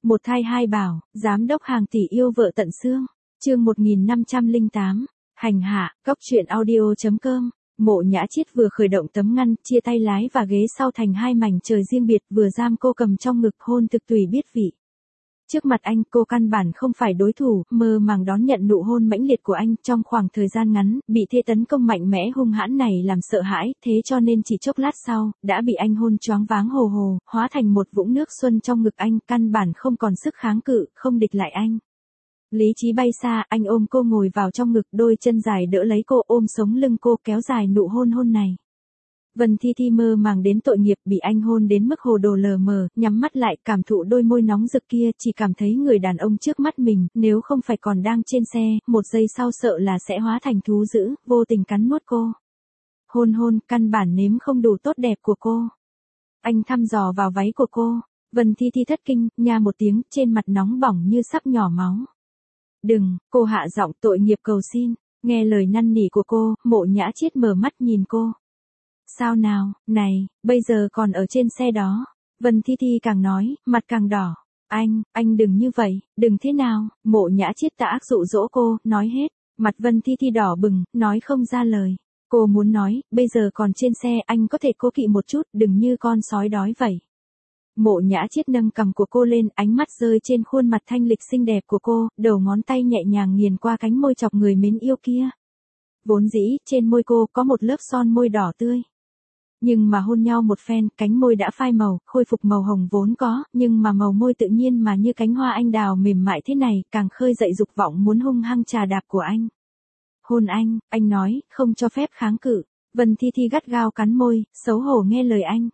Một thai hai bảo, giám đốc hàng tỷ yêu vợ tận xương. Chương 1508. Hành hạ, góc truyện audio.com. Mộ Nhã Chiết vừa khởi động tấm ngăn, chia tay lái và ghế sau thành hai mảnh trời riêng biệt, vừa giam cô cầm trong ngực hôn thực tùy biết vị. Trước mặt anh, cô căn bản không phải đối thủ, mơ màng đón nhận nụ hôn mãnh liệt của anh. Trong khoảng thời gian ngắn, bị thế tấn công mạnh mẽ hung hãn này làm sợ hãi, thế cho nên chỉ chốc lát sau, đã bị anh hôn choáng váng hồ hồ, hóa thành một vũng nước xuân trong ngực anh, căn bản không còn sức kháng cự, không địch lại anh. Lý trí bay xa, anh ôm cô ngồi vào trong ngực, đôi chân dài đỡ lấy cô, ôm sống lưng cô, kéo dài nụ hôn này. Vân Thi Thi mơ màng đến tội nghiệp, bị anh hôn đến mức hồ đồ lờ mờ, nhắm mắt lại, cảm thụ đôi môi nóng rực kia, chỉ cảm thấy người đàn ông trước mắt mình, nếu không phải còn đang trên xe, một giây sau sợ là sẽ hóa thành thú dữ, vô tình cắn nuốt cô. Hôn, căn bản nếm không đủ tốt đẹp của cô. Anh thăm dò vào váy của cô, Vân Thi Thi thất kinh, nha một tiếng, trên mặt nóng bỏng như sắp nhỏ máu. Đừng, cô hạ giọng tội nghiệp cầu xin, nghe lời năn nỉ của cô, Mộ Nhã Chiết mở mắt nhìn cô. Sao nào, này, bây giờ còn ở trên xe đó. Vân Thi Thi càng nói, mặt càng đỏ. Anh đừng như vậy, đừng thế nào. Mộ Nhã Chiết tà ác dụ dỗ cô, nói hết. Mặt Vân Thi Thi đỏ bừng, nói không ra lời. Cô muốn nói, bây giờ còn trên xe, anh có thể cố kỵ một chút, đừng như con sói đói vậy. Mộ Nhã Chiết nâng cằm của cô lên, ánh mắt rơi trên khuôn mặt thanh lịch xinh đẹp của cô, đầu ngón tay nhẹ nhàng nghiền qua cánh môi chọc người mến yêu kia. Vốn dĩ, trên môi cô có một lớp son môi đỏ tươi. Nhưng mà hôn nhau một phen, cánh môi đã phai màu, khôi phục màu hồng vốn có, nhưng mà màu môi tự nhiên mà như cánh hoa anh đào mềm mại thế này, càng khơi dậy dục vọng muốn hung hăng trà đạp của anh. Hôn anh nói, không cho phép kháng cự. Vân Thi Thi gắt gao cắn môi, xấu hổ nghe lời anh.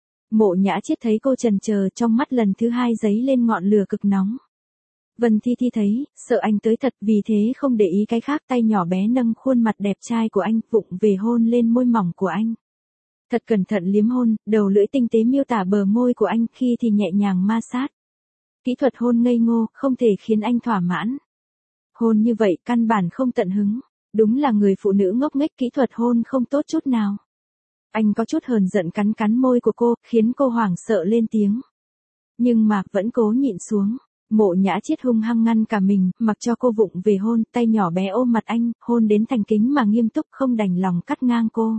Mộ Nhã Chiết thấy cô chần chờ, trong mắt lần thứ hai dấy lên ngọn lửa cực nóng. Vân Thi Thi thấy, sợ anh tới thật, vì thế không để ý cái khác, tay nhỏ bé nâng khuôn mặt đẹp trai của anh, vụng về hôn lên môi mỏng của anh. Thật cẩn thận liếm hôn, đầu lưỡi tinh tế miêu tả bờ môi của anh, khi thì nhẹ nhàng ma sát. Kỹ thuật hôn ngây ngô, không thể khiến anh thỏa mãn. Hôn như vậy, căn bản không tận hứng. Đúng là người phụ nữ ngốc nghếch, kỹ thuật hôn không tốt chút nào. Anh có chút hờn giận cắn môi của cô, khiến cô hoảng sợ lên tiếng. Nhưng mà, vẫn cố nhịn xuống. Mộ Nhã Chiết hung hăng ngăn cả mình, mặc cho cô vụng về hôn, tay nhỏ bé ôm mặt anh, hôn đến thành kính mà nghiêm túc, không đành lòng cắt ngang cô.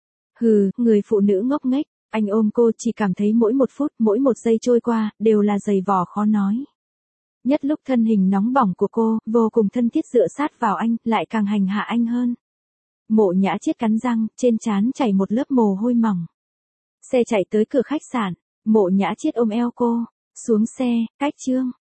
Hừ, người phụ nữ ngốc nghếch, anh ôm cô chỉ cảm thấy mỗi một phút, mỗi một giây trôi qua, đều là dày vò khó nói. Nhất lúc thân hình nóng bỏng của cô, vô cùng thân thiết dựa sát vào anh, lại càng hành hạ anh hơn. Mộ Nhã Chiết cắn răng, trên trán chảy một lớp mồ hôi mỏng. Xe chạy tới cửa khách sạn, Mộ Nhã Chiết ôm eo cô, xuống xe, cách chương.